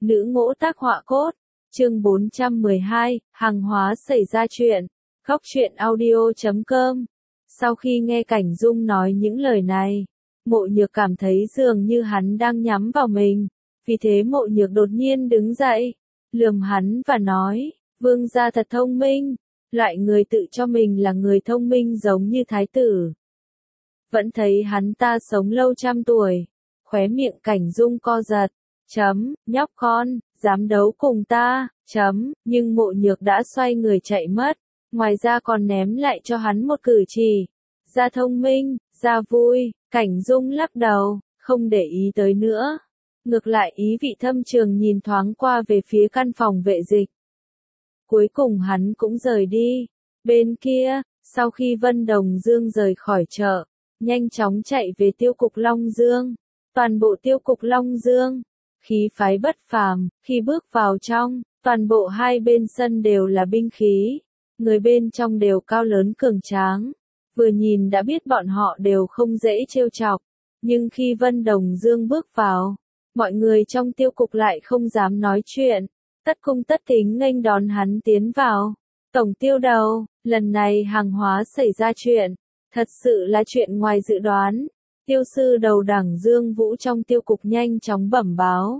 Nữ ngỗ tác họa cốt. Chương 412, hàng hóa xảy ra chuyện. Góc truyện audio.com. Sau khi nghe Cảnh Dung nói những lời này, Mộ Nhược cảm thấy dường như hắn đang nhắm vào mình. Vì thế Mộ Nhược đột nhiên đứng dậy, lườm hắn và nói, vương gia thật thông minh, loại người tự cho mình là người thông minh giống như thái tử. Vẫn thấy hắn ta sống lâu trăm tuổi. Khóe miệng Cảnh Dung co giật. Nhóc con, dám đấu cùng ta. Nhưng Mộ Nhược đã xoay người chạy mất. Ngoài ra còn ném lại cho hắn một cử chỉ. Ra thông minh, ra vui. Cảnh Dung lắc đầu, không để ý tới nữa. Ngược lại ý vị thâm trường nhìn thoáng qua về phía căn phòng vệ dịch. Cuối cùng hắn cũng rời đi. Bên kia, sau khi Vân Đồng Dương rời khỏi chợ, nhanh chóng chạy về tiêu cục Long Dương. Toàn bộ tiêu cục Long Dương, khí phái bất phàm, khi bước vào trong, toàn bộ hai bên sân đều là binh khí. Người bên trong đều cao lớn cường tráng. Vừa nhìn đã biết bọn họ đều không dễ trêu chọc. Nhưng khi Vân Đồng Dương bước vào, mọi người trong tiêu cục lại không dám nói chuyện. Tất cung tất kính nghênh đón hắn tiến vào. Tổng tiêu đầu, lần này hàng hóa xảy ra chuyện. Thật sự là chuyện ngoài dự đoán. Tiêu sư đầu đẳng Dương Vũ trong tiêu cục nhanh chóng bẩm báo.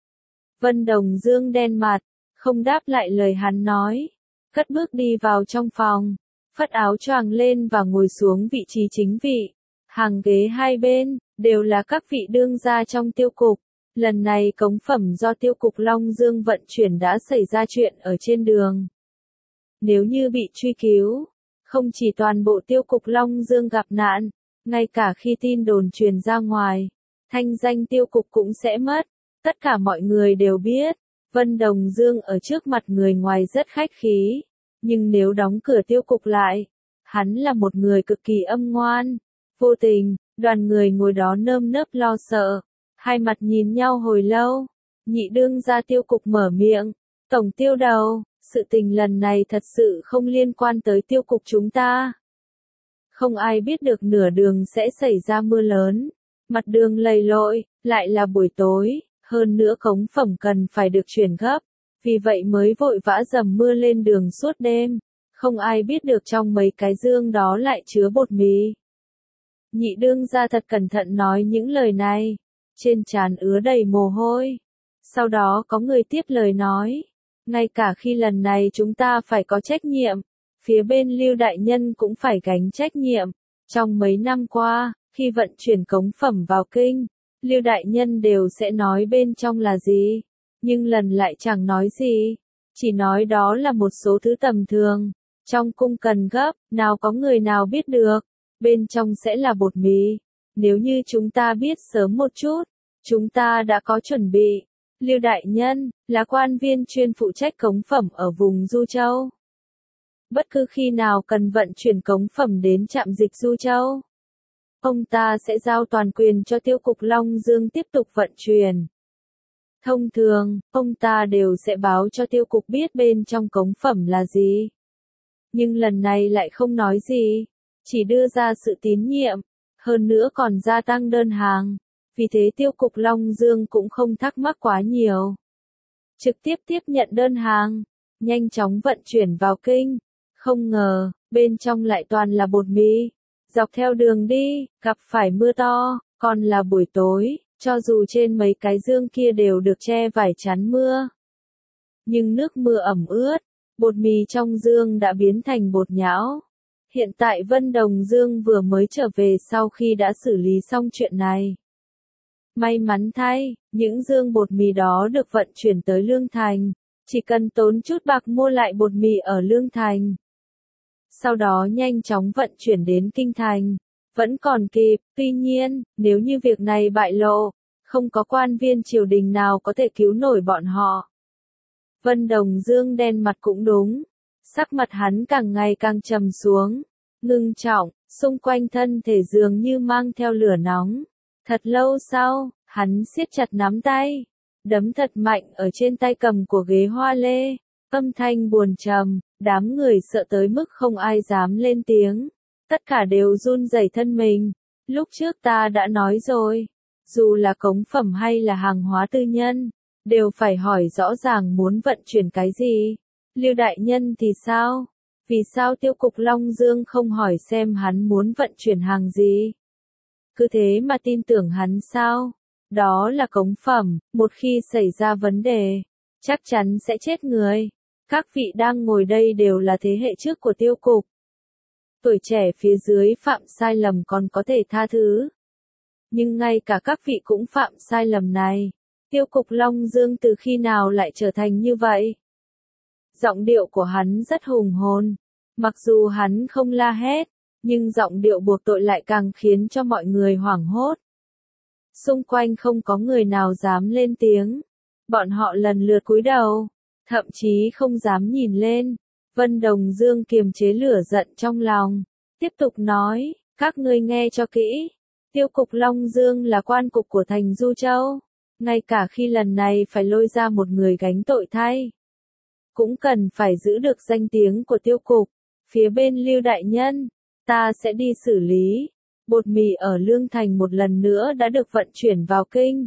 Vân Đồng Dương đen mặt, không đáp lại lời hắn nói. Cất bước đi vào trong phòng, phất áo choàng lên và ngồi xuống vị trí chính vị. Hàng ghế hai bên, đều là các vị đương gia trong tiêu cục. Lần này cống phẩm do tiêu cục Long Dương vận chuyển đã xảy ra chuyện ở trên đường. Nếu như bị truy cứu, không chỉ toàn bộ tiêu cục Long Dương gặp nạn, ngay cả khi tin đồn truyền ra ngoài, thanh danh tiêu cục cũng sẽ mất. Tất cả mọi người đều biết, Vân Đồng Dương ở trước mặt người ngoài rất khách khí, nhưng nếu đóng cửa tiêu cục lại, hắn là một người cực kỳ âm ngoan, vô tình. Đoàn người ngồi đó nơm nớp lo sợ, hai mặt nhìn nhau hồi lâu. Nhị đương gia tiêu cục mở miệng, tổng tiêu đầu, sự tình lần này thật sự không liên quan tới tiêu cục chúng ta. Không ai biết được nửa đường sẽ xảy ra mưa lớn, mặt đường lầy lội, lại là buổi tối, hơn nữa cống phẩm cần phải được chuyển gấp, vì vậy mới vội vã dầm mưa lên đường suốt đêm. Không ai biết được trong mấy cái dương đó lại chứa bột mì. Nhị đương gia thật cẩn thận nói những lời này, trên trán ứa đầy mồ hôi. Sau đó có người tiếp lời nói, ngay cả khi lần này chúng ta phải có trách nhiệm, phía bên Lưu đại nhân cũng phải gánh trách nhiệm. Trong mấy năm qua, khi vận chuyển cống phẩm vào kinh, Lưu đại nhân đều sẽ nói bên trong là gì, nhưng lần lại chẳng nói gì, chỉ nói đó là một số thứ tầm thường, trong cung cần gấp, nào có người nào biết được, bên trong sẽ là bột mì. Nếu như chúng ta biết sớm một chút, chúng ta đã có chuẩn bị. Lưu đại nhân là quan viên chuyên phụ trách cống phẩm ở vùng Du Châu. Bất cứ khi nào cần vận chuyển cống phẩm đến trạm dịch Du Châu, ông ta sẽ giao toàn quyền cho tiêu cục Long Dương tiếp tục vận chuyển. Thông thường, ông ta đều sẽ báo cho tiêu cục biết bên trong cống phẩm là gì. Nhưng lần này lại không nói gì, chỉ đưa ra sự tín nhiệm, hơn nữa còn gia tăng đơn hàng. Vì thế tiêu cục Long Dương cũng không thắc mắc quá nhiều. Trực tiếp tiếp nhận đơn hàng, nhanh chóng vận chuyển vào kinh. Không ngờ, bên trong lại toàn là bột mì. Dọc theo đường đi, gặp phải mưa to, còn là buổi tối, cho dù trên mấy cái dương kia đều được che vải chắn mưa. Nhưng nước mưa ẩm ướt, bột mì trong dương đã biến thành bột nhão. Hiện tại Vân Đồng Dương vừa mới trở về sau khi đã xử lý xong chuyện này. May mắn thay, những dương bột mì đó được vận chuyển tới Lương Thành, chỉ cần tốn chút bạc mua lại bột mì ở Lương Thành. Sau đó nhanh chóng vận chuyển đến Kinh Thành, vẫn còn kịp. Tuy nhiên, nếu như việc này bại lộ, không có quan viên triều đình nào có thể cứu nổi bọn họ. Vân Đồng Dương đen mặt cũng đúng, sắc mặt hắn càng ngày càng trầm xuống, ngưng trọng, xung quanh thân thể dường như mang theo lửa nóng. Thật lâu sau, hắn siết chặt nắm tay, đấm thật mạnh ở trên tay cầm của ghế hoa lê, âm thanh buồn trầm, đám người sợ tới mức không ai dám lên tiếng, tất cả đều run rẩy thân mình. Lúc trước ta đã nói rồi, dù là cống phẩm hay là hàng hóa tư nhân, đều phải hỏi rõ ràng muốn vận chuyển cái gì. Lưu đại nhân thì sao? Vì sao tiêu cục Long Dương không hỏi xem hắn muốn vận chuyển hàng gì? Cứ thế mà tin tưởng hắn sao? Đó là cống phẩm, một khi xảy ra vấn đề, chắc chắn sẽ chết người. Các vị đang ngồi đây đều là thế hệ trước của tiêu cục. Tuổi trẻ phía dưới phạm sai lầm còn có thể tha thứ. Nhưng ngay cả các vị cũng phạm sai lầm này. Tiêu cục Long Dương từ khi nào lại trở thành như vậy? Giọng điệu của hắn rất hùng hồn. Mặc dù hắn không la hét, nhưng giọng điệu buộc tội lại càng khiến cho mọi người hoảng hốt. Xung quanh không có người nào dám lên tiếng. Bọn họ lần lượt cúi đầu, thậm chí không dám nhìn lên. Vân Đồng Dương kiềm chế lửa giận trong lòng, tiếp tục nói, các ngươi nghe cho kỹ. Tiêu cục Long Dương là quan cục của thành Du Châu. Ngay cả khi lần này phải lôi ra một người gánh tội thay, cũng cần phải giữ được danh tiếng của tiêu cục. Phía bên Lưu đại nhân, ta sẽ đi xử lý. Bột mì ở Lương Thành một lần nữa đã được vận chuyển vào kinh.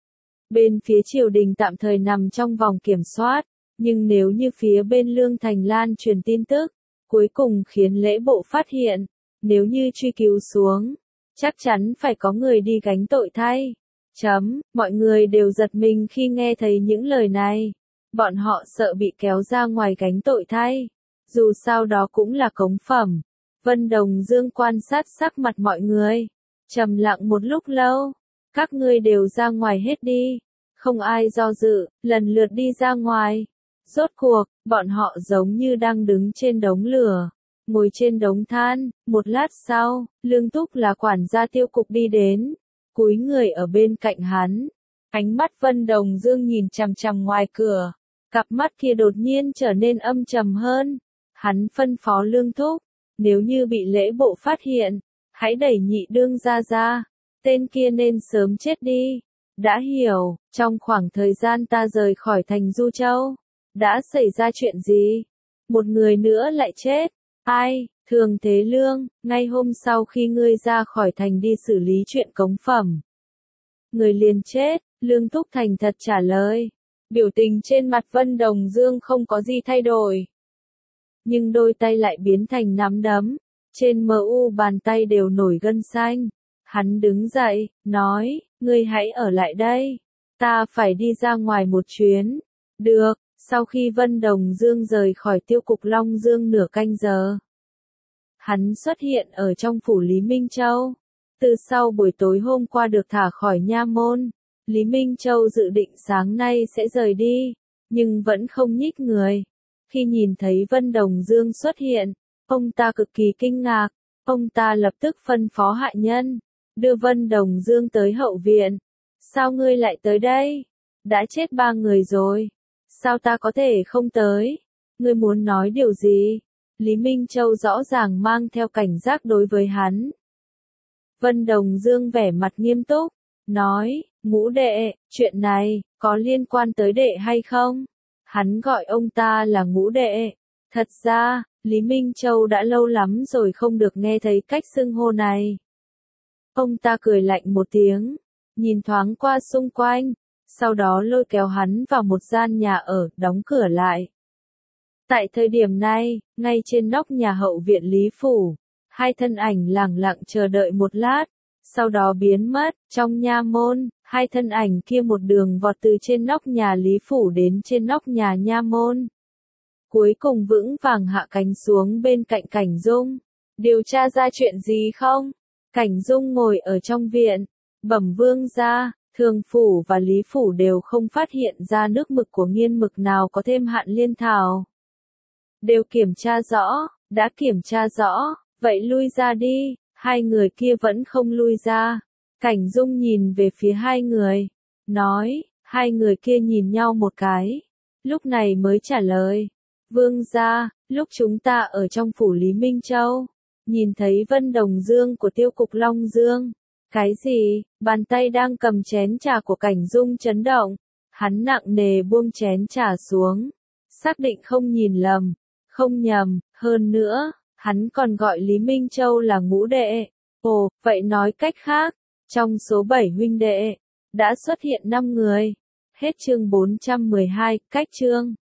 Bên phía triều đình tạm thời nằm trong vòng kiểm soát, nhưng nếu như phía bên Lương Thành lan truyền tin tức, cuối cùng khiến lễ bộ phát hiện, nếu như truy cứu xuống, chắc chắn phải có người đi gánh tội thay. Mọi người đều giật mình khi nghe thấy những lời này. Bọn họ sợ bị kéo ra ngoài gánh tội thay. Dù sao đó cũng là cống phẩm. Vân Đồng Dương quan sát sắc mặt mọi người. Trầm lặng một lúc lâu. Các ngươi đều ra ngoài hết đi. Không ai do dự, lần lượt đi ra ngoài. Rốt cuộc, bọn họ giống như đang đứng trên đống lửa, ngồi trên đống than. Một lát sau, Lương Túc là quản gia tiêu cục đi đến, cúi người ở bên cạnh hắn. Ánh mắt Vân Đồng Dương nhìn chằm chằm ngoài cửa, cặp mắt kia đột nhiên trở nên âm trầm hơn. Hắn phân phó Lương Túc, nếu như bị lễ bộ phát hiện, hãy đẩy nhị đương ra, tên kia nên sớm chết đi. Đã hiểu, trong khoảng thời gian ta rời khỏi thành Du Châu, đã xảy ra chuyện gì? Một người nữa lại chết. Ai? Thường Thế Lương, ngay hôm sau khi ngươi ra khỏi thành đi xử lý chuyện cống phẩm, người liền chết. Lương Túc thành thật trả lời. Biểu tình trên mặt Vân Đồng Dương không có gì thay đổi, nhưng đôi tay lại biến thành nắm đấm, trên mu bàn tay đều nổi gân xanh. Hắn đứng dậy, nói, ngươi hãy ở lại đây, ta phải đi ra ngoài một chuyến. Được. Sau khi Vân Đồng Dương rời khỏi tiêu cục Long Dương nửa canh giờ, hắn xuất hiện ở trong phủ Lý Minh Châu. Từ sau buổi tối hôm qua được thả khỏi nha môn, Lý Minh Châu dự định sáng nay sẽ rời đi, nhưng vẫn không nhích người. Khi nhìn thấy Vân Đồng Dương xuất hiện, ông ta cực kỳ kinh ngạc. Ông ta lập tức phân phó hạ nhân, đưa Vân Đồng Dương tới hậu viện. Sao ngươi lại tới đây? Đã chết 3 người rồi. Sao ta có thể không tới? Ngươi muốn nói điều gì? Lý Minh Châu rõ ràng mang theo cảnh giác đối với hắn. Vân Đồng Dương vẻ mặt nghiêm túc, nói, Ngũ đệ, chuyện này, có liên quan tới đệ hay không? Hắn gọi ông ta là Ngũ đệ. Thật ra, Lý Minh Châu đã lâu lắm rồi không được nghe thấy cách xưng hô này. Ông ta cười lạnh một tiếng, nhìn thoáng qua xung quanh, sau đó lôi kéo hắn vào một gian nhà ở, đóng cửa lại. Tại thời điểm này, ngay trên nóc nhà hậu viện Lý Phủ, hai thân ảnh lẳng lặng chờ đợi một lát, sau đó biến mất. Trong nha môn, hai thân ảnh kia một đường vọt từ trên nóc nhà Lý Phủ đến trên nóc nhà nha môn. Cuối cùng vững vàng hạ cánh xuống bên cạnh Cảnh Dung. Điều tra ra chuyện gì không? Cảnh Dung ngồi ở trong viện, bẩm vương gia, Thường phủ và Lý phủ đều không phát hiện ra nước mực của nghiên mực nào có thêm hạn liên thảo. Đều kiểm tra rõ, đã kiểm tra rõ, vậy lui ra đi. Hai người kia vẫn không lui ra. Cảnh Dung nhìn về phía hai người, nói, hai người kia nhìn nhau một cái, lúc này mới trả lời. Vương gia, lúc chúng ta ở trong phủ Lý Minh Châu, nhìn thấy Vân Đồng Dương của tiêu cục Long Dương. Cái gì? Bàn tay đang cầm chén trà của Cảnh Dung chấn động. Hắn nặng nề buông chén trà xuống. Xác định không nhìn lầm, không nhầm, hơn nữa, hắn còn gọi Lý Minh Châu là Ngũ đệ. Ồ, vậy nói cách khác, trong số 7 huynh đệ, đã xuất hiện 5 người. Hết chương 412, cách chương.